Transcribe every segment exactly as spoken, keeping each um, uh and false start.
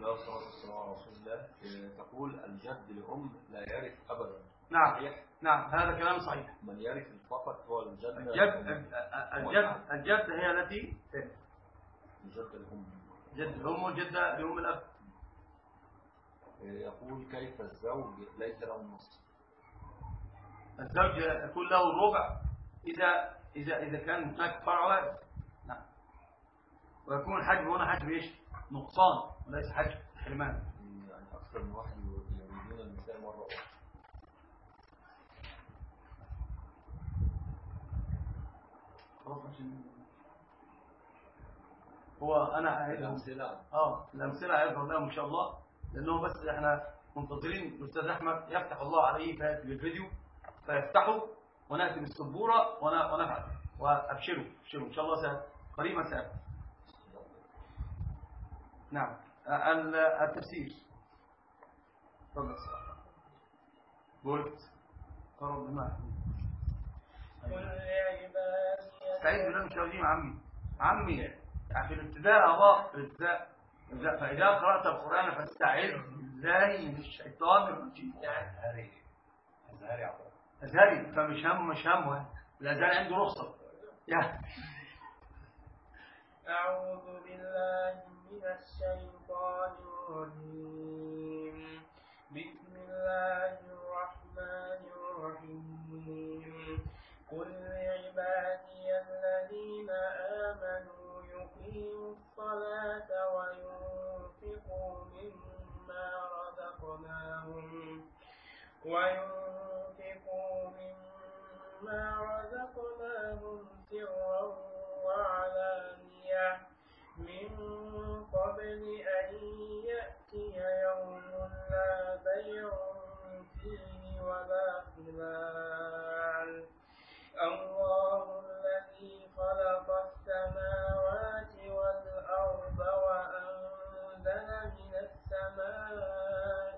الله والصلاة والسلام على رسول الله. تقول الجد لأم لا يرث أبدا. نعم صحيح. نعم هذا كلام صحيح. من يرث فقط هو الجد. الجد الجد الجد هي التي الجد الأم. جد الأم والجدة لأم الأب. يقول كيف الزوج ليس له نصف؟ الزوج يكون له الربع إذا إذا إذا كان هناك فرع وارث. نعم. ويكون الحجب هنا حجب ايش؟ نقصان وليس حجب حرمان. يعني أكثر من واحد يريدون النساء مرة أخرى. هو أنا الأمثلة اه الأمثلة هيظهر لهم إن شاء الله، لأنه بس إحنا منتظرين الأستاذ أحمد يفتح الله عليه في الفيديو فيفتحه ونأتي بالسبورة ونفعل وأبشروا أبشروا إن شاء الله سهل قريبا سهل. نعم التفسير تفضل. قلت قرب بما سعيد بالله مش راضيين عمي عمي في الابتداء أضاء في الابتداء. فإذا قرأت القرآن فاستعذ بالله من الشيطان الرجيم. أزهري أزهري عطا أزهري فمش هم مش هم الأزهري عنده رخصة. أعوذ بالله من الشيطان الرجيم. بسم الله الرحمن الرحيم. قل لعبادي الذين آمنوا يقيموا الصلاة وينفقوا مما رزقناهم وينفقوا مما رزقناهم سرا وعلانية من قبل أن يأتي يوم لا بيع فيه ولا خلال. الله الذي خلق السماوات والأرض وأنزل من السماء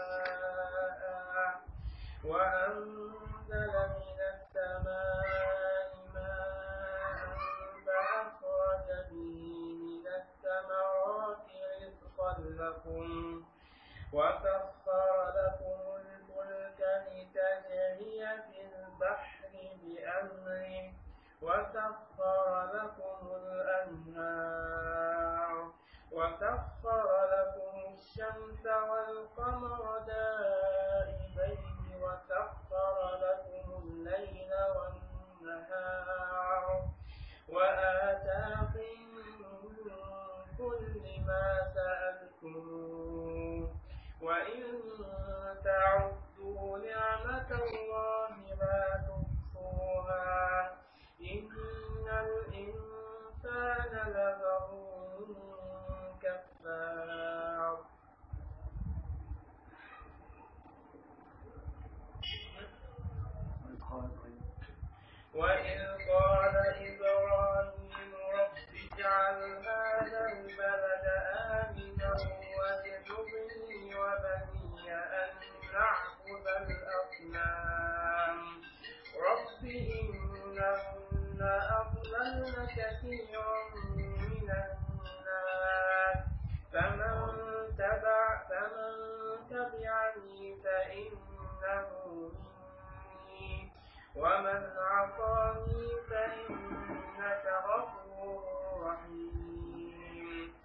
ماء وأنزل من السماء ماء فأخرج به من الثمرات رزقا لكم وسخر لكم الفلك لتجري في البحر بأمره وسخر لكم الأنهار وسخر لكم الشمس والقمر دائبين وسخر لكم الليل والنهار وآتاكم من كل ما سألتموه وإن تعدوا نعمة الله لا تحصوها إن الإنسان لظلوم كفار. وإذ قال إبراهيم رب اجعل هذا البلد آمنا واجنبني وبني أن نعبد الأصنام رب إنهن أضللن كثيرا من الناس فمن تبع فمن تبعني فإنه مني ومن عصاني فإنك غفور رحيم.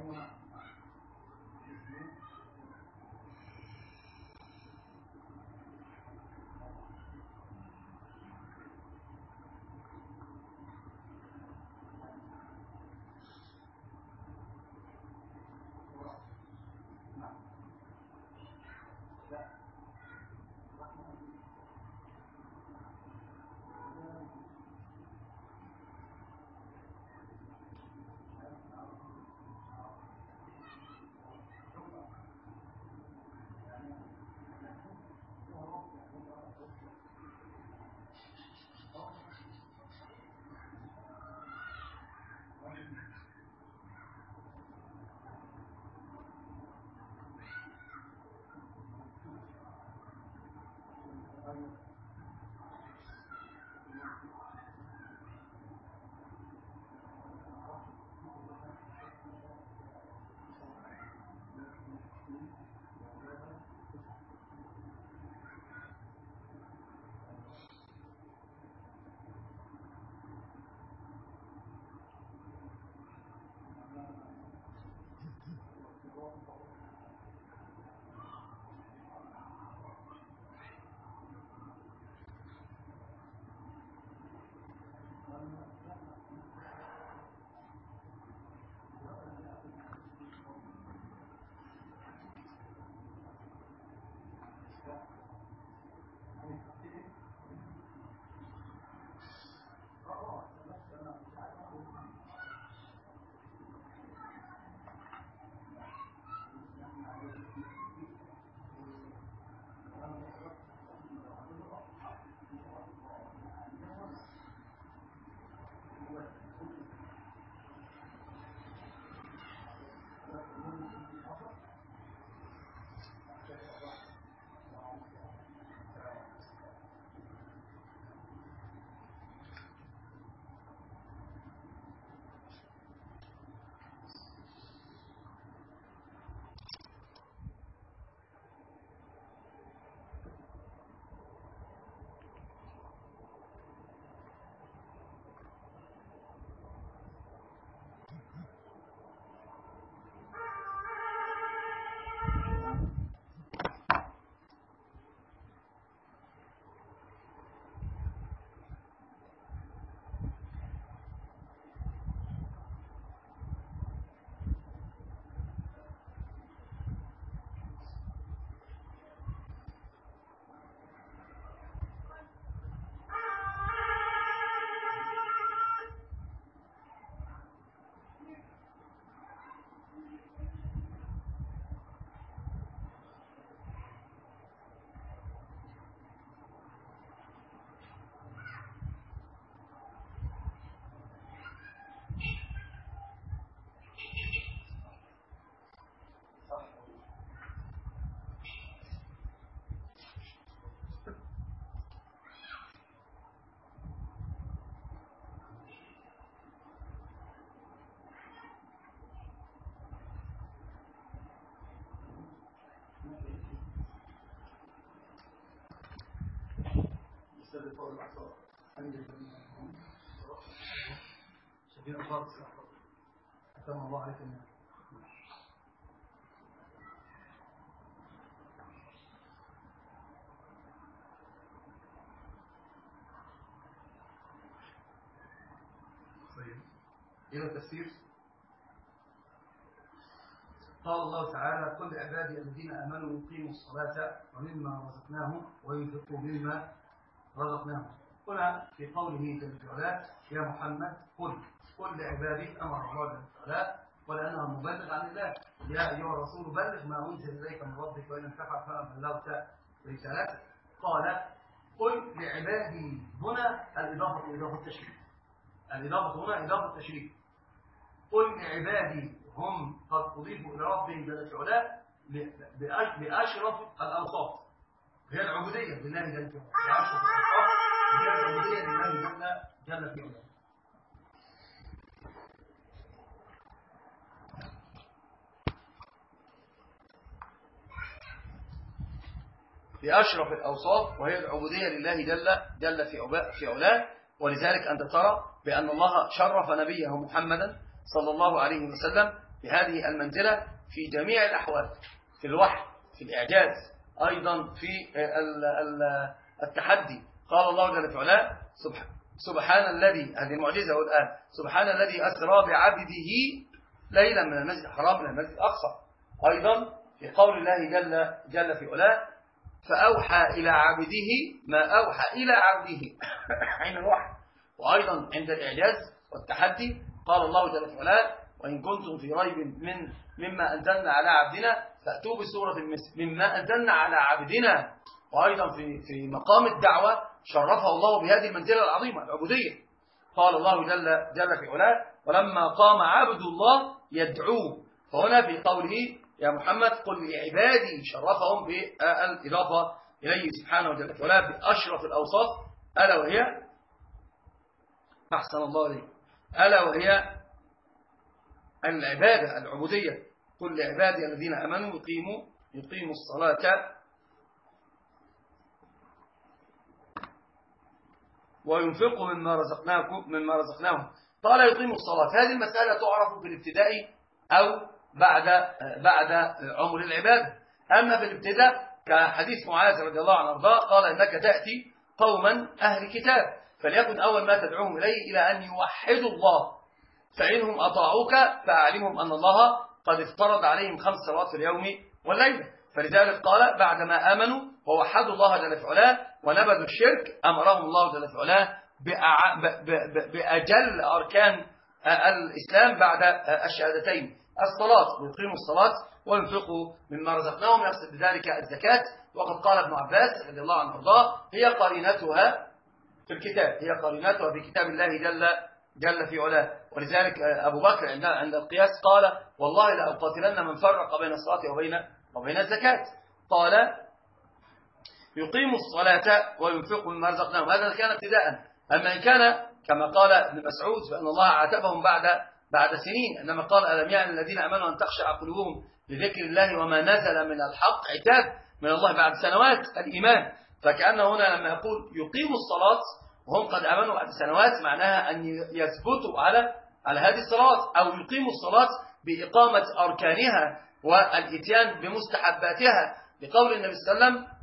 شديد الخالص أتم الله عليكم. طيب إلى التفسير. قال الله تعالى: كل عبادي الذين آمنوا يقيموا الصلاة ومما رزقناهم وينفقوا مما رزقناهم. هنا في قوله جل وعلا: يا محمد قل قل لعبادي، أمر الله جل وعلا ولأنه مبلغ عن الله. يا أيها الرسول بلغ ما أنزل إليك من ربك وإن لم تفعل فما بلغت رسالته. قال قل لعبادي، هنا الإضافة إضافة التشريف، الإضافة هنا إضافة التشريف. قل لعبادي، هم قد أضيفوا إلى ربهم جل وعلا بأشرف الأوصاف، هي العبودية لله جل وعلا، بأشرف الأوصاف هي العبودية لله جل جل وعلا. بأشرف الأوصاف وهي العبودية لله جل جل في علاه. ولذلك أنت ترى بأن الله شرف نبيه محمدا صلى الله عليه وسلم بهذه المنزلة في جميع الأحوال، في الوحي، في الإعجاز، أيضا في التحدي. قال الله جل وعلا سبحان الذي، هذه المعجزة والآن، سبحان الذي أسرى بعبده ليلا من المسجد الحرام إلى المسجد الأقصى. أيضا في قول الله جل, جل في علاه فأوحى إلى عبده ما أوحى إلى عبده حين الوحي. وأيضا عند الإعجاز والتحدي قال الله جل وعلا وإن كنتم في ريب من مما أنزلنا على عبدنا فأتوا بسورة مما أنزلنا على عبدنا. وأيضا في في مقام الدعوة شرفه الله بهذه المنزلة العظيمة العبودية. قال الله جل جل في علاه ولما قام عبد الله يدعوه. فهنا في قوله يا محمد قل لعبادي شرفهم بالإضافة إليه سبحانه وتعالى بأشرف الأوصاف، ألا وهي أحسن الله عليه ألا وهي العبادة العبودية. قل لعبادي الذين آمنوا يقيموا يقيموا الصلاة وينفقوا مما رزقناكم مما رزقناهم. قال يقيموا الصلاة. هذه المسألة تعرف في الابتداء أو بعد بعد عمر العبادة. أما في الابتداء كحديث معاذ رضي الله عنه وارضاه قال إنك تأتي قوما أهل كتاب فليكن أول ما تدعوهم إليه إلى أن يوحدوا الله فإنهم أطاعوك فأعلمهم أن الله قد افترض عليهم خمس صلوات في اليوم والليلة. فلذلك قال بعدما آمنوا ووحدوا الله جل وعلا ونبذوا الشرك أمرهم الله جل وعلا بأجل أركان الإسلام بعد الشهادتين الصلاة، ويقيموا الصلاة وينفقوا مما رزقناهم، يقصد بذلك الزكاة. وقد قال ابن عباس رضي الله عنه وارضاه هي قرينتها في الكتاب، هي قرينتها في كتاب الله جل جل في علاه. ولذلك أبو بكر عند عند القياس قال والله لأقاتلن من فرق بين الصلاة وبين وبين الزكاة. قال يقيموا الصلاة وينفقوا مما رزقناهم. هذا كان ابتداء. أما إن كان كما قال ابن مسعود فإن الله عاتبهم بعد بعد سنين، إنما قال ألم يعن الذين آمنوا أن تخشع قلوبهم لذكر الله وما نزل من الحق، عتاب من الله بعد سنوات الإيمان. فكأنه هنا لما يقول يقيموا الصلاة وهم قد آمنوا بعد سنوات معناها أن يثبتوا على على هذه الصلاة، أو يقيموا الصلاة بإقامة أركانها والإتيان بمستحباتها، بقول النبي صلى الله عليه وسلم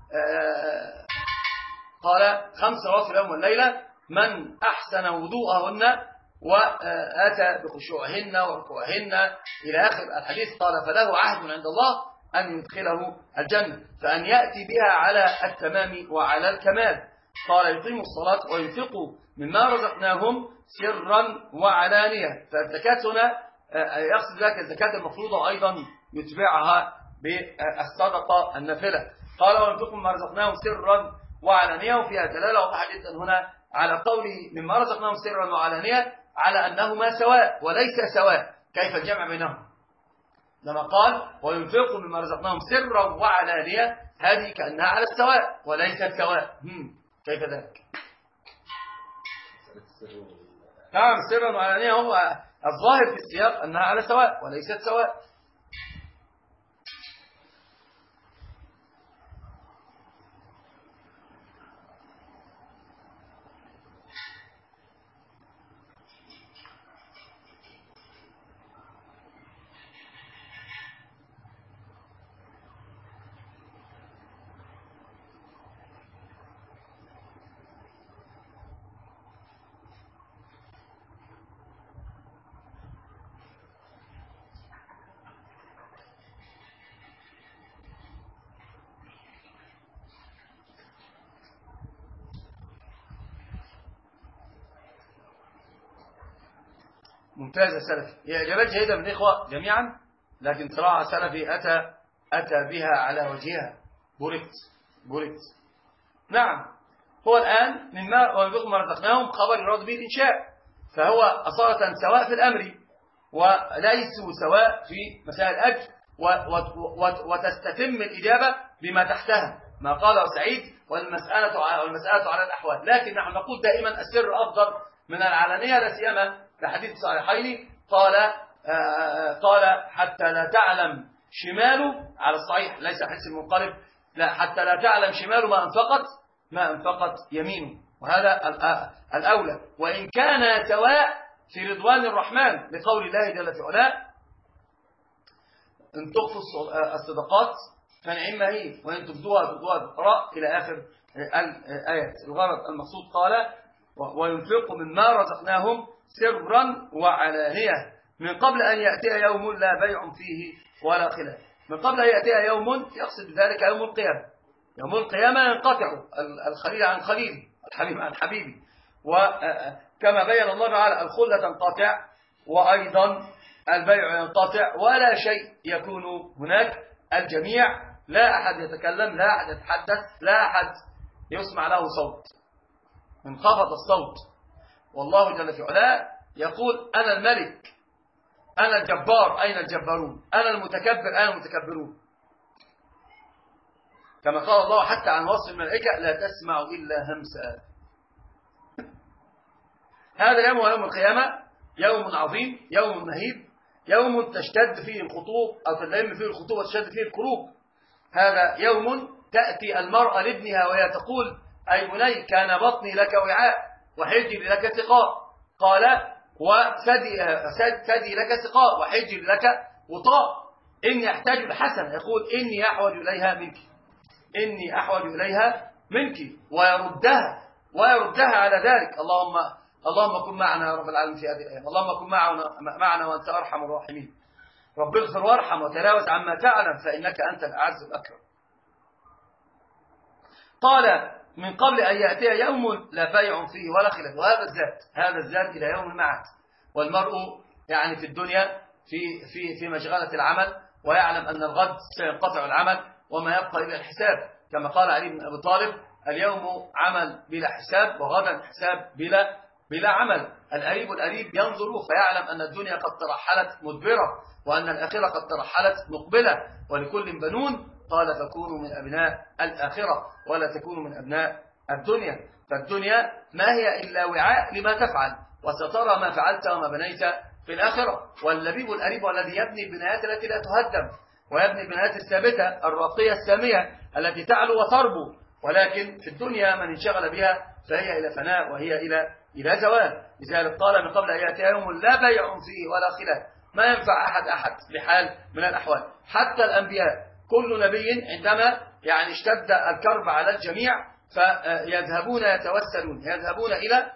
قال خمس صلوات في اليوم والليلة من أحسن وضوءهن وآتى بخشوعهن وركوعهن إلى آخر الحديث قال فله عهد عند الله أن يدخله الجنة، فأن يأتي بها على التمام وعلى الكمال. قال يقيموا الصلاة وينفقوا مما رزقناهم سرا وعلانية. فالزكاة هنا يقصد ذلك الزكاة المفروضة أيضا يتبعها بالصدقة النافلة. قال وينفقوا مما رزقناهم سرا وعلانية، وفيها دلالة واضحة جدا هنا على قوله مما رزقناهم سرا وعلانية على أنهما سواء وليس سواء. كيف الجمع بينهم؟ لما قال وينفقوا مما رزقناهم سرا وعلانية هذه كأنها على السواء وليست سواء. كيف ذلك؟ نعم سرا وعلانية هو الظاهر في السياق أنها على سواء وليست سواء. ممتازة سلفي، هي إجابات جيدة من الإخوة جميعا، لكن صراحة سلفي أتى أتى بها على وجهها. بوركت بوركت. نعم هو الآن مما وينفقوا مما رزقناهم خبر يراد به الإنشاء، فهو أصالة سواء في الأمر وليسوا سواء في مسائل الأجر، وتستتم الإجابة بما تحتها ما قاله سعيد والمسألة والمسألة على الأحوال. لكن نحن نقول دائما السر أفضل من العلانية، لا سيما لحديث صحيحين قال آه قال حتى لا تعلم شماله على الصحيح ليس حديث المنقلب، لا حتى لا تعلم شماله ما أنفقت ما أنفقت يمينه، وهذا الأولى. وإن كان سواء في رضوان الرحمن لقول الله جل في علاه إن تخفوا الصدقات فنعم هي وإن تبدوها تبدوها بالقراء إلى آخر الآيات. الغرض المقصود قال وينفقوا مما رزقناهم سرا وعلانية من قبل أن يأتي يوم لا بيع فيه ولا خلاف. من قبل أن يأتي يوم يقصد بذلك يوم القيامة. يوم القيامة ينقطع الخليل عن خليل، الحبيب عن حبيبي، وكما بين الله تعالى الخلة تنقطع وأيضا البيع ينقطع ولا شيء يكون هناك. الجميع لا أحد يتكلم، لا أحد يتحدث، لا أحد يسمع له صوت، انخفض الصوت. والله جل في علاه يقول أنا الملك، أنا الجبار، أين الجبارون؟ أنا المتكبر، أين المتكبرون؟ كما قال الله حتى عن وصف الملائكة لا تسمع إلا همسا. هذا اليوم هو يوم القيامة، يوم عظيم، يوم مهيب، يوم تشتد فيه الخطوب أو تلم فيه الخطوب وتشتد فيه الكروب. هذا يوم تأتي المرأة لابنها وهي تقول أي بني كان بطني لك وعاء وحجي لك سقاء، قال وثدي لك سقاء وحجي لك وطاء، إني أحتاج الحسن، يقول إني أحوج إليها منك، إني أحوج إليها منك، ويردها ويردها على ذلك. اللهم اللهم كن معنا يا رب العالمين في هذه الأيام، اللهم كن معنا معنا وأنت أرحم الراحمين. رب اغفر وارحم وتجاوز عما تعلم فإنك أنت الأعز الأكرم. قال من قبل أن يأتي يوم لا بيع فيه ولا خلاف. وهذا الزاد، هذا الزاد إلى يوم المعاد. والمرء يعني في الدنيا في في في مشغلة العمل، ويعلم أن الغد سينقطع العمل وما يبقى إلا الحساب، كما قال علي بن أبي طالب اليوم عمل بلا حساب وغدا حساب بلا بلا عمل. القريب القريب ينظر فيعلم أن الدنيا قد ترحلت مدبرة وأن الآخرة قد ترحلت مقبلة، ولكل بنون قال فكونوا من أبناء الآخرة ولا تكونوا من أبناء الدنيا. فالدنيا ما هي إلا وعاء لما تفعل، وسترى ما فعلت وما بنيت في الآخرة. واللبيب القريب الذي يبني البنايات التي لا تهدم، ويبني البنايات الثابتة الراقية السامية التي تعلو وتربو. ولكن في الدنيا من انشغل بها فهي إلى فناء وهي إلى إلى زوال. لذلك قال من قبل أن يأتي يوم لا بيع فيه ولا خلاف. ما ينفع أحد أحد بحال من الأحوال، حتى الأنبياء. كل نبي عندما يعني اشتد الكرب على الجميع فيذهبون يتوسلون يذهبون إلى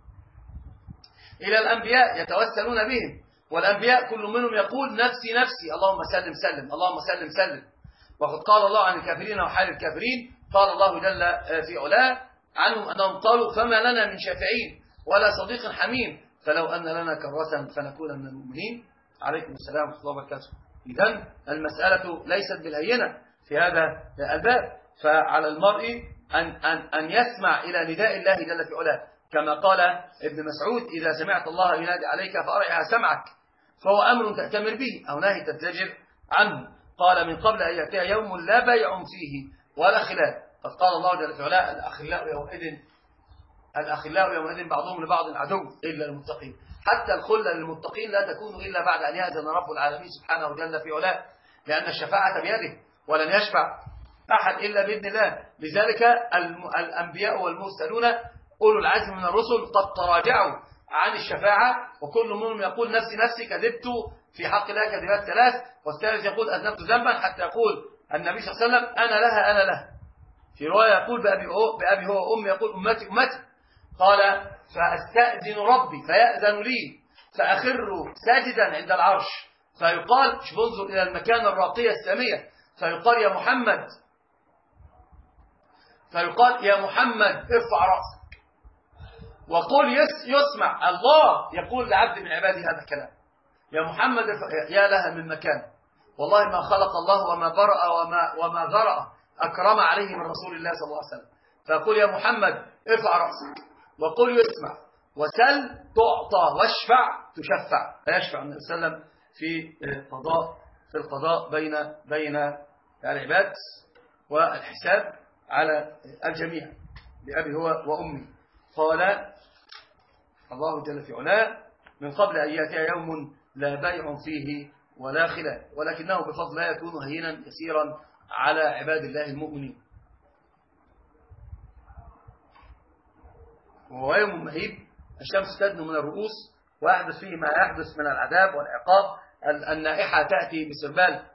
إلى الأنبياء يتوسلون بهم. والأنبياء كل منهم يقول نفسي نفسي، اللهم سلم سلم، اللهم سلم سلم. وقد قال الله عن الكافرين وحال الكافرين، قال الله جل في علاه عنهم أنهم قالوا فما لنا من شافعين ولا صديق حميم فلو أن لنا كرة فنكون من المؤمنين. عليكم السلام ورحمة الله وبركاته. إذن المسألة ليست بالهينة في هذا الباب، فعلى المرء أن, أن, أن يسمع إلى نداء الله جل في علاه، كما قال ابن مسعود إذا سمعت الله ينادي عليك فأرعها سمعك، فهو أمر تأتمر به أو نهي تتزجر عنه. قال من قبل أن يأتي يوم لا بيع فيه ولا خلاف. قد قال الله جل في علاه الأخلاء يومئذ الأخلاء يومئذ بعضهم لبعض عدو إلا المتقين. حتى الخلة للمتقين لا تكون إلا بعد أن يأذن رب العالمين سبحانه وجل في علاه، لأن الشفاعة بيده ولن يشفع أحد إلا بإذن الله. لذلك الأنبياء والمرسلون أولو العزم من الرسل قد تراجعوا عن الشفاعة، وكل منهم يقول نفسي نفسي كذبت في حق الله كذبات ثلاث، والثالث يقول أذنبت ذنبا، حتى يقول النبي صلى الله عليه وسلم أنا لها أنا لها. في رواية يقول بأبي هو بأبي هو وأمي، يقول أمتي أمتي. قال فأستأذن ربي فيأذن لي فأخر ساجدا عند العرش، فيقال انظر إلى المكان الراقية السامية، فيقال يا محمد فيقال يا محمد ارفع رأسك وقل يسمع. الله يقول لعبد من عباده هذا الكلام، يا محمد يا لها من مكان. والله ما خلق الله وما برأ وما, وما ذرأ أكرم عليه من رسول الله صلى الله عليه وسلم. فيقول يا محمد ارفع رأسك وقل يسمع وسل تعطى واشفع تشفع. فيشفع النبي صلى الله عليه وسلم في القضاء في القضاء بين بين العباد والحساب على الجميع بأبي هو وأمي. قال الله جل في علاه من قبل أن يأتي يوم لا بيع فيه ولا خلاف، ولكنه بفضل لا يكون هينا يسيرا على عباد الله المؤمنين. وهو يوم مهيب، الشمس تدنو من الرؤوس ويحدث فيه ما يحدث من العذاب والعقاب. النائحة تأتي بسربال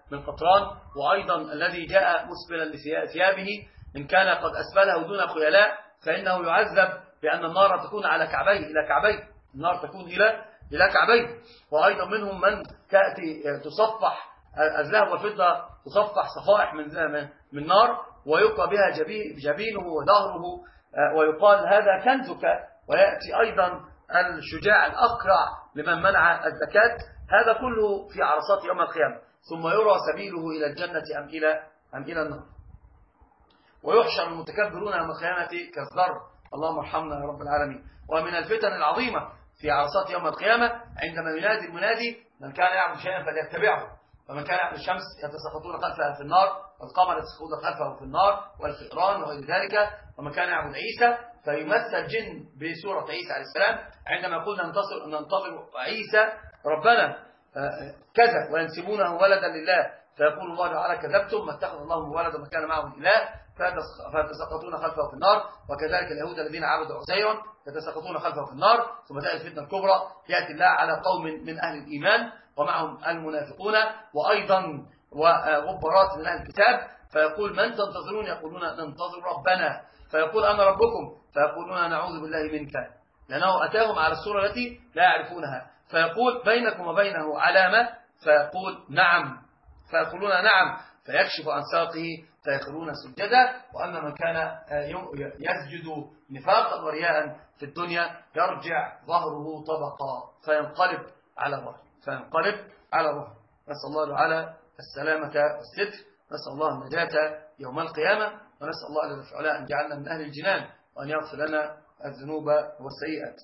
من قطران، وأيضا الذي جاء مسبلا لثيابه إن كان قد أسبله دون خيلاء فإنه يعذب بأن النار تكون على كعبيه إلى كعبيه، النار تكون إلى إلى كعبيه. وأيضا منهم من تأتي تصفح الذهب والفضة، تصفح صفائح من من نار ويقى بها جبينه وظهره ويقال هذا كنزك. ويأتي أيضا الشجاع الأقرع لمن منع الزكاة. هذا كله في عرصات يوم القيامة، ثم يرى سبيله إلى الجنة أم إلى أم إلى النار. ويحشر المتكبرون يوم القيامة كالذر. اللهم ارحمنا يا رب العالمين. ومن الفتن العظيمة في عرصات يوم القيامة عندما ينادي المنادي من كان يعبد شيئا فليتبعه، فمن كان يعبد الشمس يتساقطون خلفها في النار، والقمر يتساقطون خلفه في النار، والفئران وغير ذلك. ومن كان يعبد عيسى فيمثل الجن بسورة عيسى عليه السلام عندما يقول ننتصر ننتظر عيسى ربنا كذا وينسبونه ولدا لله، فيقول الله تعالى كذبتم ما اتخذ الله من ولدا وما كان معه اله، فيتساقطون خلفه في النار. وكذلك اليهود الذين عبدوا عزيرا يتساقطون خلفه في النار. ثم تأتي الفتنة الكبرى، يأتي الله على قوم من أهل الإيمان ومعهم المنافقون وأيضا وغبرات من أهل الكتاب، فيقول من تنتظرون؟ يقولون ننتظر ربنا، فيقول أنا ربكم، فيقولون نعوذ بالله منك، لأنه أتاهم على الصورة التي لا يعرفونها. فيقول بينكم وبينه علامة، فيقول نعم، فيقولون نعم، فيكشف عن ساقه فيخرون سجدا. وأما من كان يسجد نفاقا ورياء في الدنيا يرجع ظهره طبقا فينقلب على ظهره فينقلب على ظهره. نسأل الله تعالى السلامة والستر، نسأل الله النجاة يوم القيامة، ونسأل الله جل وعلا أن يجعلنا من أهل الجنان وأن يغفر لنا الذنوب والسيئات.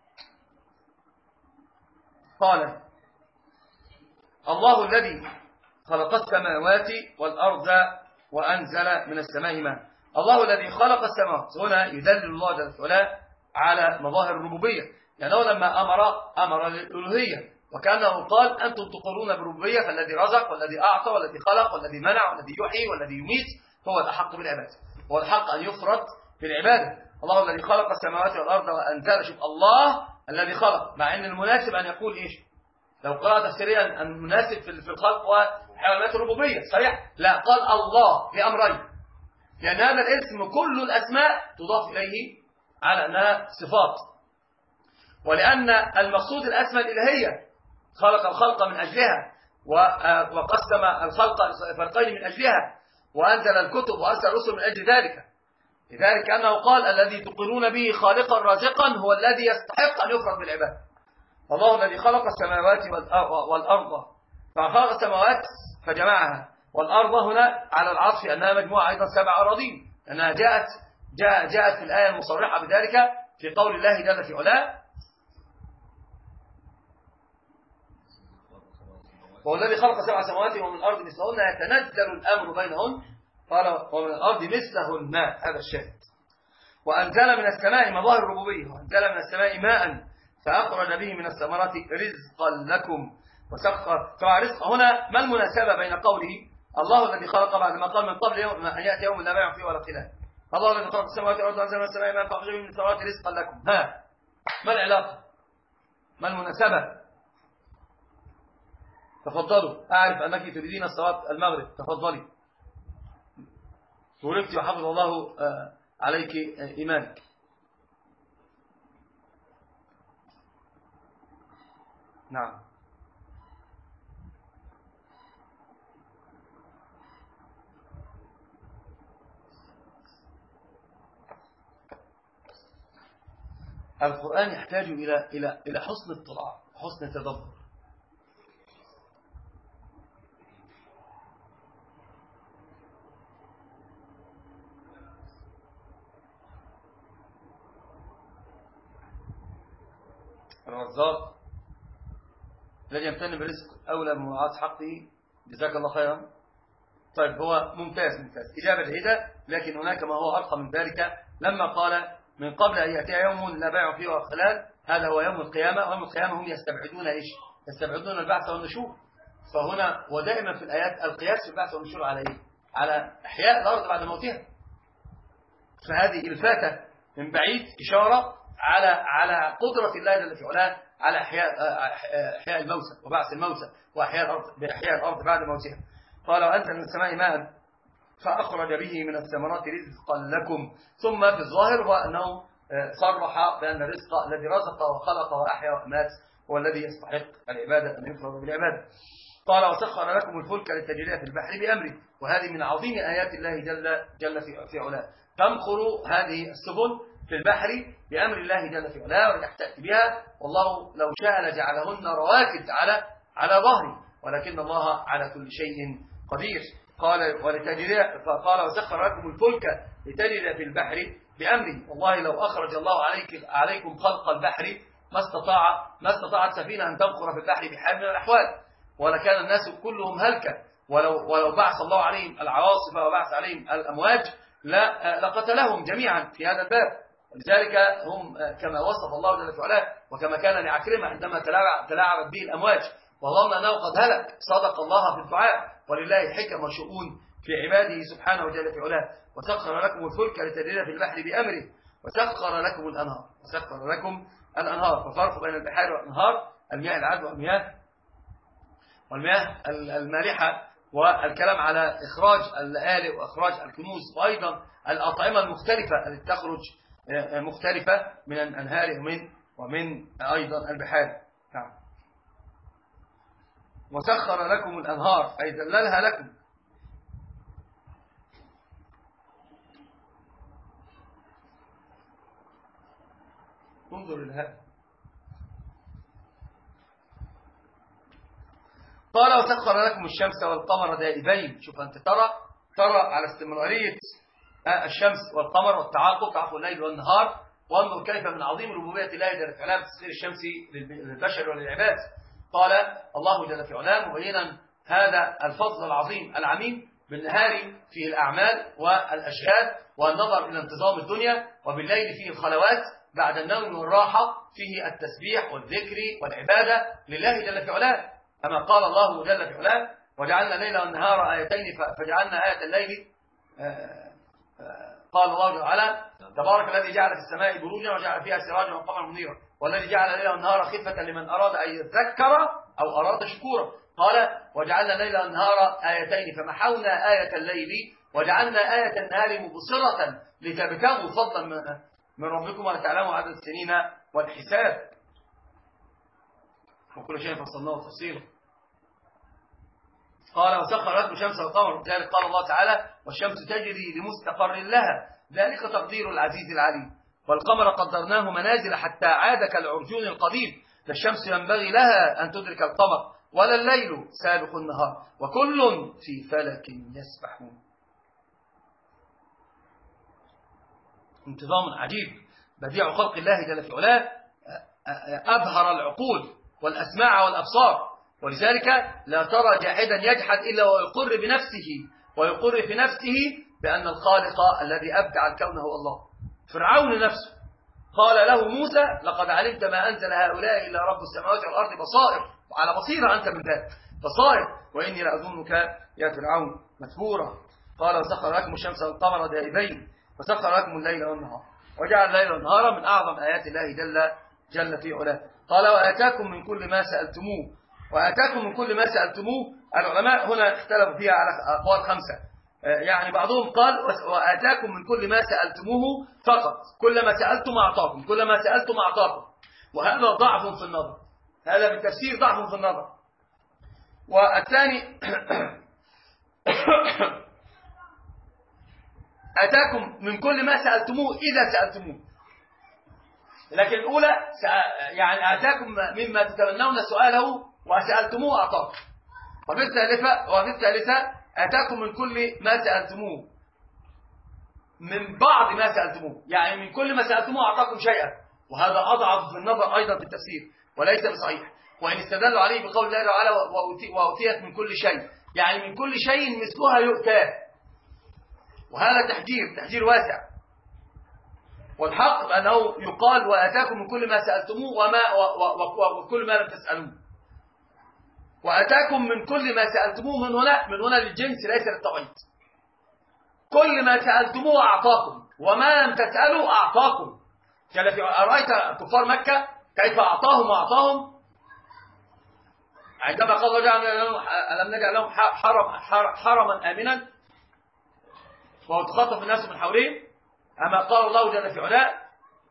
قال الله الذي خلق السماوات والأرض وأنزل من السماء ماء. الله الذي خلق السماوات، هنا يدلل الله جل وعلا على مظاهر الربوبية، لأنه لما أمر أمر للألوهية، وكأنه قال أنتم تقرون بالربوبية، فالذي رزق والذي أعطى والذي خلق والذي منع والذي يحيي والذي يميت هو الأحق بالعبادة، هو الحق أن يفرط بالعبادة. الله الذي خلق السماوات والأرض وأنزل. شوف الله الذي خلق، مع أن المناسب أن يقول إيش؟ لو قرأت تفسيريا أن المناسب في الخلق وحيوانات الربوبية صحيح؟ لا، قال الله لأمرين، لأن هذا الاسم كل الأسماء تضاف إليه على أنها صفات، ولأن المقصود الأسماء الإلهية خلق الخلق من أجلها وقسم الخلق فرقين من أجلها وأنزل الكتب وأرسل الرسل من أجل ذلك. لذلك أنه قال الذي تقرون به خالقا رازقا هو الذي يستحق أن يفرد بالعبادة. الله الذي خلق السماوات والأرض، فخلق السماوات فجمعها، والأرض هنا على العطف أنها مجموعة أيضا سبع أراضين، أنها جاءت جاء جاءت في الآية المصرحة بذلك في قول الله جل في علاه وهو الذي خلق سبع سماوات ومن الأرض مثلهن يتنزل الأمر بينهن، قال ومن الأرض مثلهن، هذا الشاهد. وأنزل من السماء مظاهر الربوبية، وأنزل من السماء ماء فأخرج به من الثمرات رزقا لكم وسخر. طبعا رزق هنا ما المناسبة بين قوله الله الذي خلق بعد ما قال من قبل يوم أن يأتي يوم لا بيع فيه ولا خلاف، الله الذي خلق السماوات والأرض وأنزل من السماء ماء فأخرج به من الثمرات رزقا لكم، ها ما العلاقة؟ ما المناسبة؟ تفضلوا، أعرف أنك تريدين الصلاة المغرب، تفضلي، وربتي وحفظ الله عليك إيمانك. نعم. القرآن يحتاج إلى إلى إلى حسن اطلاع، حسن تدبر. الرزاق الذي يمتن برزق أولى بمراعاة حقه، جزاك الله خيرا. طيب هو ممتاز ممتاز إجابة جيدة، لكن هناك ما هو أرقى من ذلك لما قال من قبل أن يأتي يوم لا بيع فيه ولا خلال، هذا هو يوم القيامة. ويوم القيامة هم يستبعدون إيش؟ يستبعدون البعث والنشور. فهنا ودائما في الآيات القياس في البعث والنشور على إيه؟ على إحياء الأرض بعد موتها. فهذه الفاتة من بعيد إشارة على على قدرة الله جل في علاه على إحياء إحياء الموتى وبعث الموتى وإحياء الأرض بإحياء الأرض بعد موتها. قال وأنزل من السماء ماء فأخرج به من الثمرات رزقا لكم. ثم في الظاهر هو أنه صرح بأن الرزق الذي رزق وخلق وأحيا وأمات هو الذي يستحق العبادة أن يفرض بالعبادة. قال وسخر لكم الفلك للتجري في البحر بأمره، وهذه من عظيم آيات الله جل, جل في, في علاه. تمخر هذه السفن في البحر بأمر الله جل في علاه ويحتأتي بها، والله لو شاء لجعلهن رواكد على على ظهره، ولكن الله على كل شيء قدير. قال ولتجري فقال وسخر لكم الفلك لتجري في البحر بأمره. والله لو أخرج الله عليك عليكم خلق البحر ما استطاع ما استطاعت سفينة أن تمخر في البحر بحال من الأحوال، ولكان الناس كلهم هلكا، ولو ولو بعث الله عليهم العواصف وبعث عليهم الأمواج لا لقتلهم جميعا في هذا الباب. لذلك هم كما وصف الله جل وعلا، وكما كان لعكرمة عندما تلاعب تلاعبت به الأمواج وظن أنه قد هلك، صدق الله في الدعاء، ولله حكم وشؤون في عباده سبحانه وجل في علاه. وسخر لكم الفلك لتجري في البحر بأمره وسخر لكم الأنهار وسخر لكم الأنهار. ففرق بين البحار والأنهار المياه العذبة والمياه والمياه المالحة، والكلام على إخراج اللآلئ وإخراج الكنوز، وأيضا الأطعمة المختلفة التي تخرج مختلفة من الأنهار ومن ومن أيضا البحار. نعم. وسخر لكم الأنهار أي ذللها لكم. انظر لهذا. قال وسخر لكم الشمس والقمر دائبين. شوف أنت ترى ترى على استمرارية الشمس والقمر والتعاقب تعاقب الليل والنهار، وانظر كيف من عظيم ربوبية الله جل في علاه تسخير الشمس للبشر وللعباد. قال الله جل في علاه مبينا هذا الفضل العظيم العميم بالنهار فيه الأعمال والأشهاد والنظر إلى انتظام الدنيا، وبالليل فيه الخلوات بعد النوم والراحة فيه التسبيح والذكر والعبادة لله جل في علاه، كما قال الله جل في علاه وجعلنا الليل والنهار آيتين فجعلنا آية الليل قال الله جل وعلا تبارك الذي جعل في السماء بروجا وجعل فيها سراجا وقمرا منيرا والذي جعل الليل والنهار خفة لمن أراد أن يذكر أو أراد شكورا. قال وجعلنا الليل والنهار آيتين فمحونا آية الليل وجعلنا آية النهار مبصرة لتبتغوا فضلا من ربكم ولتعلموا عدد السنين والحساب وكل شيء فصلناه تفصيلا. قال وسخر لكم الشمس والقمر، ذلك قال الله تعالى والشمس تجري لمستقر لها ذلك تقدير العزيز العليم. والقمر قدرناه منازل حتى عاد كالعرجون القديم، فالشمس ينبغي لها أن تدرك القمر ولا الليل سابق النهار وكل في فلك يسبحون. انتظام عجيب بديع خلق الله جل في علاه أبهر العقول والأسماع والأبصار، ولذلك لا ترى جاحدا يجحد إلا ويقر بنفسه ويقر في نفسه بأن الخالق الذي أبدع الكون هو الله. فرعون نفسه قال له موسى لقد علمت ما أنزل هؤلاء إلا رب السماوات والأرض بصائر، وعلى بصيرة أنت من ذلك بصائر، وإني لأظنك يا فرعون مثبورا. قال وسخر لكم الشمس والقمر دائبين وسخر لكم الليل والنهار وجعل الليل والنهار من أعظم آيات الله جل جل في علاه. قال وآتاكم من كل ما سألتموه وآتاكم من كل ما سألتموه. العلماء هنا اختلفوا فيها على أقوال خمسة، يعني بعضهم قال وآتاكم من كل ما سألتموه فقط، كل ما سألتم أعطاكم، كل ما سألتم أعطاكم، وهذا ضعف في النظر، هذا بالتفسير ضعف في النظر. والثاني آتاكم من كل ما سألتموه إذا سألتموه، لكن الأولى يعني آتاكم مما تتمنون سؤاله وسألتموه أعطاكم. وفي الثالثة وفي الثالثة آتاكم من كل ما سألتموه من بعض ما سألتموه، يعني من كل ما سألتموه أعطاكم شيئا، وهذا أضعف في النظر أيضا في التفسير وليس بصحيح. وإن استدلوا عليه بقول الله تعالى وأوتيت من كل شيء، يعني من كل شيء مثلها يؤتاه، وهذا تحجير تحجير واسع. والحق بأنه يقال وآتاكم من كل ما سألتموه وما وكل ما لم تسألوه. وآتاكم من كل ما سألتموه من هنا من هنا للجنس ليس للتبعيض. كل ما سألتموه أعطاكم وما لم تسألوا أعطاكم. أرأيت كفار مكة كيف أعطاهم وأعطاهم؟ عندما قال الله جعل لهم ألم نجعل لهم حرم حرما آمنا وتخطف الناس من حولهم، أما قال الله جل في علاه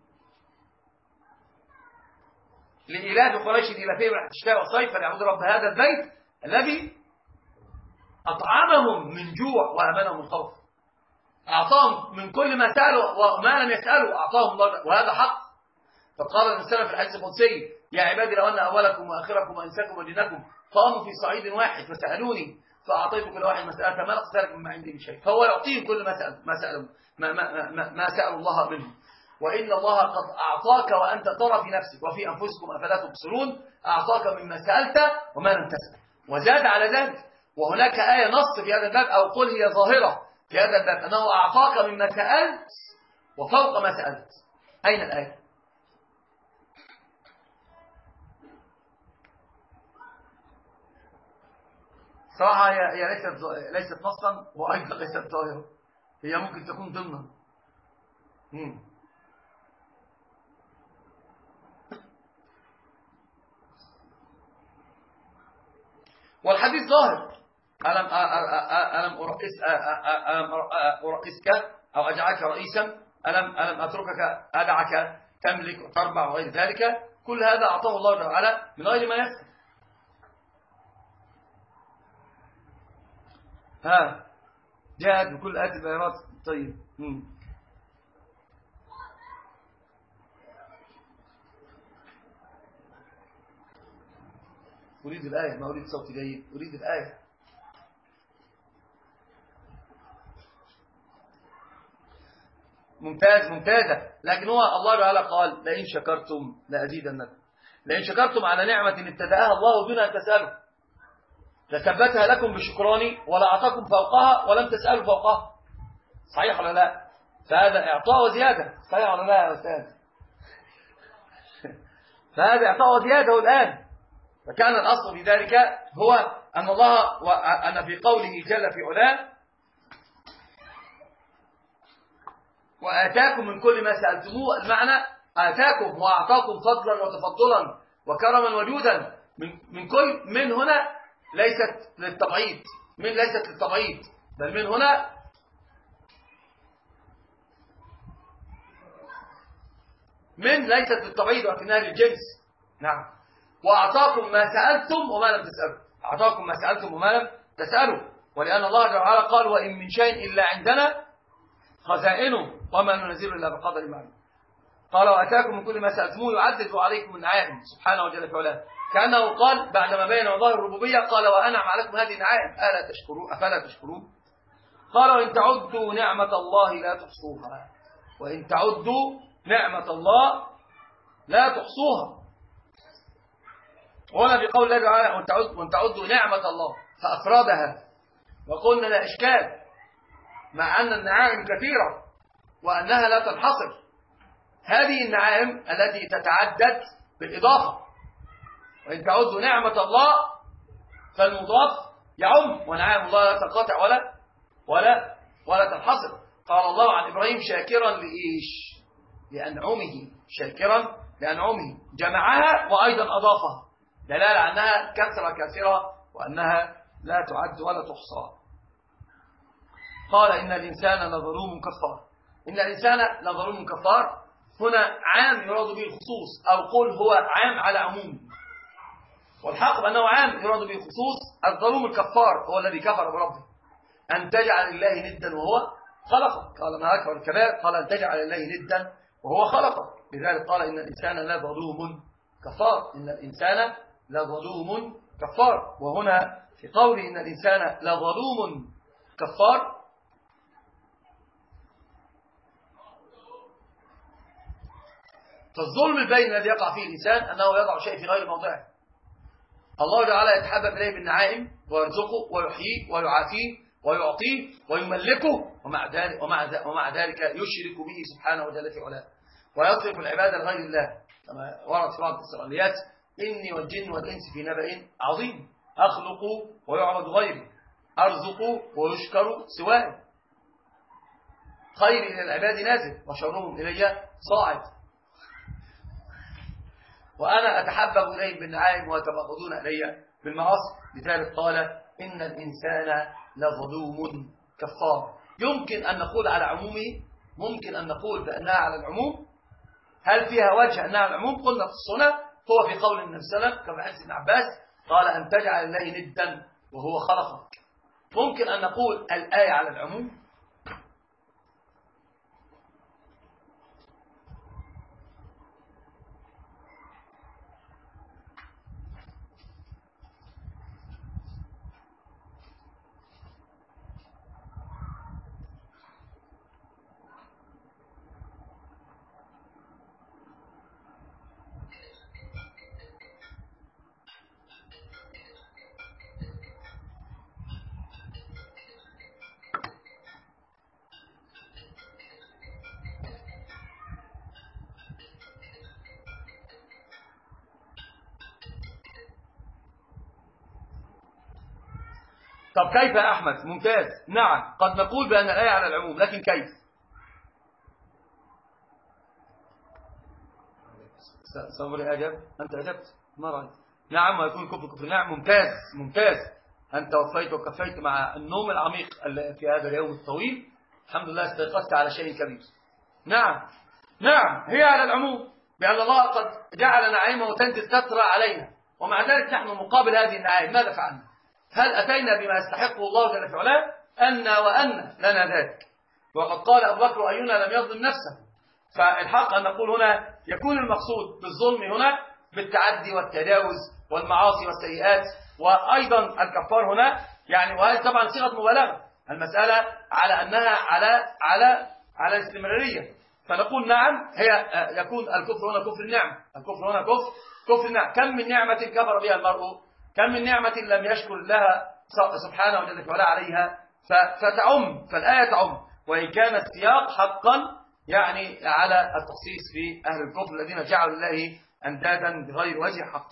لإلاف قريش إلافهم رحلة الشتاء والصيف فليعبدوا رب هذا البيت الذي أطعمهم من جوع وأمنهم من خوف. أعطاهم من كل ما سألوا وما لم يسألوا أعطاهم الله، وهذا حق. فقال الإنسان في الحديث القدسي يا عبادي لو أن أولكم وآخركم وإنساكم وجنكم قاموا في صعيد واحد فسألوني فأعطيت كل واحد مسألة ما نقص ذلك مما عندي من شيء، فهو يعطيهم كل ما سألوا ما سألوا ما, ما, ما, ما سألوا الله منه. وإن الله قد أعطاك وأنت ترى في نفسك وفي أنفسكم أفلا تبصرون، أعطاك مما سألت وما لم تسأل. وزاد على ذلك، وهناك آية نص في هذا الباب أو قل هي ظاهرة في هذا الباب أنه أعطاك مما سألت وفوق ما سألت. أين الآية؟ صراحة هي ليست ليست نصا وأيضا ليست ظاهرة، هي ممكن تكون ضمنا. والحديث ظاهر. ألم ألم أرئس ألم أرئسك أو أجعلك رئيسا، ألم ألم أتركك أدعك تملك وتربع وغير ذلك، كل هذا أعطاه الله تعالى من غير ما يسأل. ها جاءت بكل آيات البيانات. طيب مم. أريد الآية، ما أريد صوتي جيد، أريد الآية. ممتاز ممتازة. لكن هو الله تعالى قال لئن شكرتم لأزيدنكم، لئن شكرتم على نعمة ابتدأها الله دون أن تسألوا لثبتها لكم بشكراني ولا أعطاكم فوقها ولم تسألوا فوقها. صحيح ولا لا؟ فهذا إعطاء وزيادة. صحيح ولا لا يا أستاذ؟ فهذا إعطاء وزيادة الآن. فكان الأصل في ذلك هو أن الله وأن في قوله جل في علاه وآتاكم من كل ما سألتموه، المعنى آتاكم وأعطاكم فضلا وتفضلا وكرما وجودا من من كل من هنا ليست للتبعيد، من ليست للتبعيد بل من هنا من ليست للتبعيد ولكنها للجنس. نعم. وأعطاكم ما سألتم وما لم تسألوا، أعطاكم ما سألتم وما لم تسألوا، ولأن الله تعالى قال وإن من شيء إلا عندنا خزائنه وما ننزله إلا بقدر معلوم. قال وأتاكم من كل ما سألتموه يعدد عليكم النعائم سبحانه وجل في علاه، كأنه قال بعدما بين وظاهر الربوبية قال وأنعم عليكم هذه النعائم ألا تشكرون أفلا تشكرون. قال وإن تعدوا نعمة الله لا تحصوها، وإن تعدوا نعمة الله لا تحصوها. وهنا في قول الله تعالى وإن تعدوا نعمة الله فأفرادها، وقلنا لا إشكال مع أن النعائم كثيرة وأنها لا تنحصر. هذه النعائم التي تتعدد بالإضافة، وإن تعدوا نعمة الله فالمضاف يعم، ونعائم الله لا تنقطع ولا ولا ولا تنحصر. قال الله عن إبراهيم شاكرا لإيش؟ لأنعمه، شاكرا لأنعمه، جمعها وأيضا أضافها دلالة أنها كثرة كثيرة وأنها لا تعد ولا تحصى. قال إن الإنسان لظلوم كفار. إن الإنسان لظلوم كفار هنا عام يراد به الخصوص، أو قل هو عام على عموم، والحق بأنه عام يراد به الخصوص. الظلوم الكفار هو الذي كفر بربه، أن تجعل الله ندا وهو خلقه. قال ما أكبر الكبائر؟ قال أن تجعل الله ندا وهو خلقه. لذلك قال إن الإنسان لظلوم كفار، إن الإنسان لظلوم كفار. وهنا في قوله إن الإنسان لظلوم كفار فالظلم البين الذي يقع فيه الإنسان أنه يضع شيء في غير موضعه. الله تعالى يتحبب إليه بالنعائم ويرزقه ويحييه ويعافيه ويعطيه ويملكه، ومع ذلك, ومع ومع ذلك يشرك به سبحانه وجل في علاه ويصرف العبادة لغير الله، كما ورد في بعض الإسرائيليات إني والجن والإنس في نبأ عظيم أخلق ويعبد غيري أرزق ويشكر سواي، خير إلى العباد نازل وشرهم إلي صاعد، وأنا أتحبب إليهم بالنعائم ويتبغضون إلي بالمعاصي. لذلك قال إن الإنسان لظلوم كفار. يمكن أن نقول على عمومه، ممكن أن نقول بأنها على العموم. هل فيها وجه أنها على العموم؟ قلنا في السنة هو في قول النبي صلى الله عليه وسلم كما حديث ابن عباس قال أن تجعل الله ندا وهو خلقك. ممكن أن نقول الآية على العموم. طب كيف يا أحمد؟ ممتاز. نعم قد نقول بأن الآية على العموم، لكن كيف؟ صبري أجب. أنت أجبت ما رأيت؟ نعم ويكون كفر كفر. نعم ممتاز ممتاز. أنت وفيت وكفيت مع النوم العميق في هذا اليوم الطويل. الحمد لله استيقظت على شيء كبير. نعم نعم هي على العموم، بأن الله قد جعل نعيمه وتنزل تترى علينا، ومع ذلك نحن مقابل هذه النعيم ماذا فعلنا؟ هل أتينا بما يستحقه الله جل في علاه؟ أن وأن لنا ذلك. وقد قال أبو بكر أينا لم يظلم نفسه. فالحق أن نقول هنا يكون المقصود بالظلم هنا بالتعدي والتجاوز والمعاصي والسيئات، وأيضا الكفار هنا يعني، وهذه طبعا صيغة مبالغة، المسألة على أنها على على على الاستمرارية. فنقول نعم هي يكون الكفر هنا كفر النعم، الكفر هنا كفر كفر النعم. كم من نعمة كفر بها المرء، كم من نعمة لم يشكر لها سبحانه وجل وعلا عليها. فتعم، فالآية تعم، وإن كان السياق حقا يعني على التخصيص في أهل الكفر الذين جعلوا الله أندادا بغير وجه حق.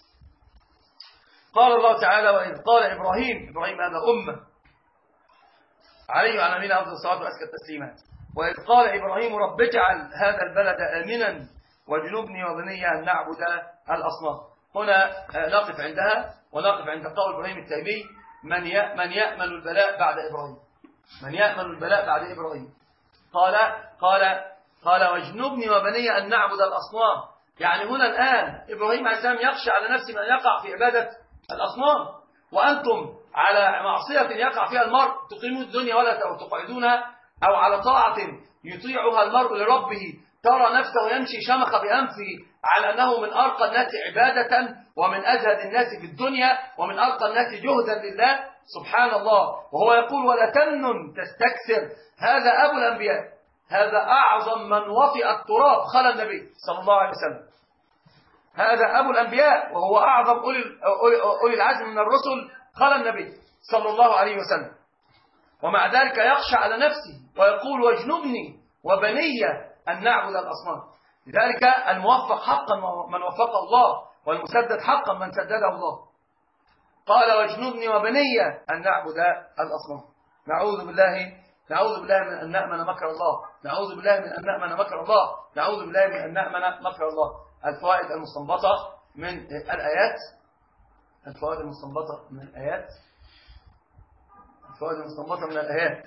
قال الله تعالى وإذ قال إبراهيم، إبراهيم هذا أمة عليه وعلى نبينا أفضل الصلاة وأزكى التسليمات. وإذ قال إبراهيم رب اجعل هذا البلد آمنا واجنبني وبني أن نعبد الأصنام. هنا نقف عندها ونقف عند قول إبراهيم التيمي من من يأمن البلاء بعد إبراهيم، من يأمن البلاء بعد إبراهيم. قال قال قال واجنبني وبني أن نعبد الأصنام. يعني هنا الآن إبراهيم عليه السلام يخشى على نفسه من يقع في عبادة الأصنام، وأنتم على معصية يقع فيها المرء تقيمون الدنيا ولا تقعدونها، أو على طاعة يطيعها المرء لربه ترى نفسه يمشي شمخ بأنفه على أنه من أرقى الناس عبادة ومن أزهد الناس في الدنيا ومن أرقى الناس جهدا لله سبحان الله. وهو يقول ولا تمنن تستكثر، هذا أبو الأنبياء، هذا أعظم من وطئ التراب خلى النبي صلى الله عليه وسلم، هذا أبو الأنبياء وهو أعظم أولي العزم من الرسل خلى النبي صلى الله عليه وسلم. ومع ذلك يخشى على نفسه ويقول واجنبني وبني أن نعبد الأصنام. لذلك الموفق حقا من وفقه الله، والمسدد حقا من سدده الله. قال واجنبني وبني أن نعبد الأصنام. نعوذ بالله نعوذ بالله من أن نأمن مكر الله، نعوذ بالله من أن نأمن مكر الله، نعوذ بالله من أن نأمن مكر الله. الفوائد المستنبطة من الآيات، الفوائد المستنبطة من الآيات الفوائد المستنبطة من الآيات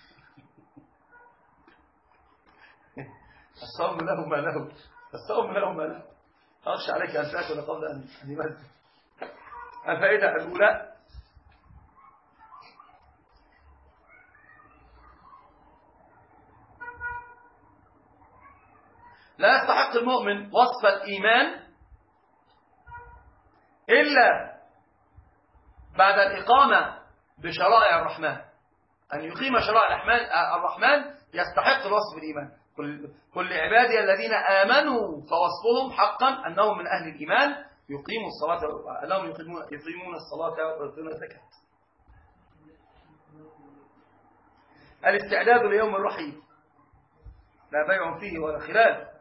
الصوم له ما له، الصوم له ما له. أخشى عليك أن تأكل قبل أن يمد. الفائدة الأولى لا يستحق المؤمن وصف الإيمان إلا بعد الإقامة بشرائع الرحمن. أن يقيم شرائع الرحمن يستحق الوصف بالإيمان. كل عبادي الذين آمنوا فوصفهم حقا أنهم من أهل الإيمان يقيموا الصلاة، أنهم يقيمون, يقيمون الصلاة ويؤتون الزكاة. الاستعداد ليوم الرحيل لا بيع فيه ولا خلال.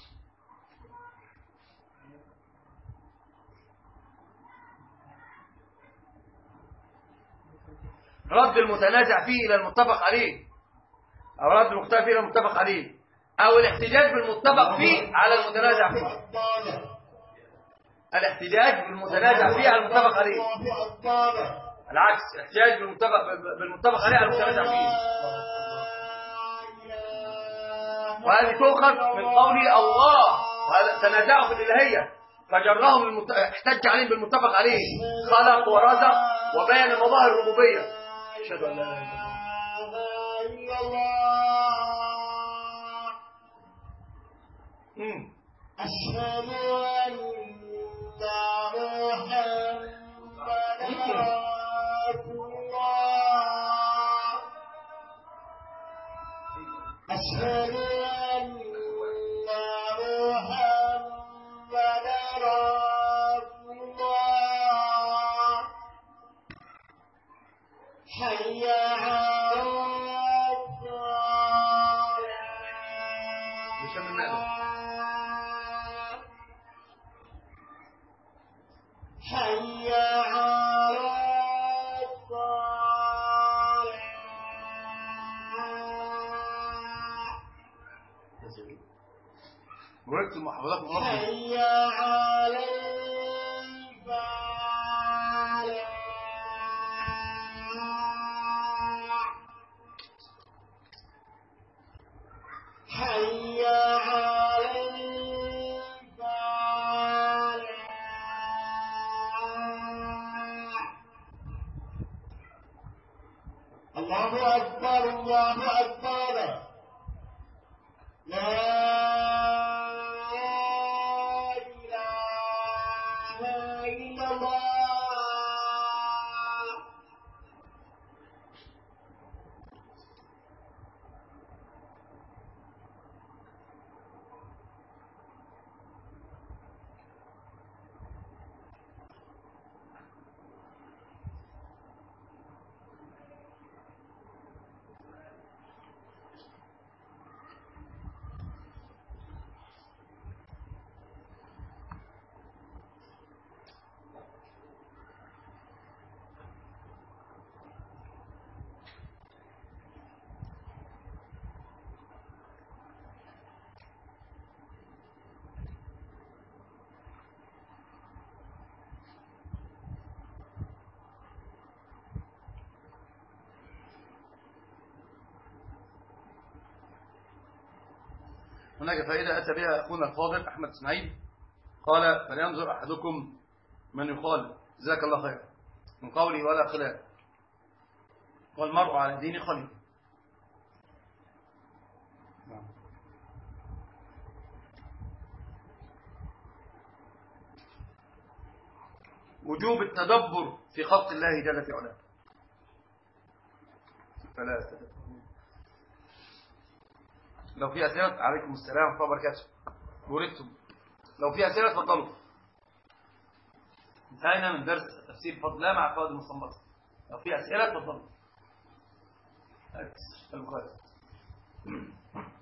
رد المتنازع فيه إلى المتفق عليه، أو رد المختلف فيه إلى المتفق عليه، أو الاحتجاج بالمتفق فيه على المتنازع فيه. الاحتجاج بالمتنازع فيه على المتفق عليه. العكس، الاحتجاج بالمتفق بالمتفق عليه على المتنازع فيه. وهذه تؤخذ من قول الله، وهذا تنازعوا في الإلهية فجرهم المت... احتج عليهم بالمتفق عليه، خلق ورزق وبين مظاهر الربوبية. أشهد أن لا إله إلا الله. أشهد أن محمدا رسول الله. أشهد أن محمدا رسول الله. حي على الصلاة. حي على الصلاة. مركز المحافظات المنظمة. حي على الفلاح. حي على الفلاح. الله أكبر الله أكبر. لا إله إلا الله. هناك فائدة أتى بها أخونا الفاضل أحمد إسماعيل، قال فلينظر أحدكم من يخالف، جزاك الله خير، من قوله ولا خلاف، والمرء على دين خليل. وجوب التدبر في خلق الله جل في علاه. فلا تدبر. لو في أسئلة، عليكم السلام ورحمة الله وبركاته، بوريتم. لو في أسئلة تفضلوا. انتهينا من درس تفسير فضل الله مع فوائد المستنبطة. لو في أسئلة تفضلوا.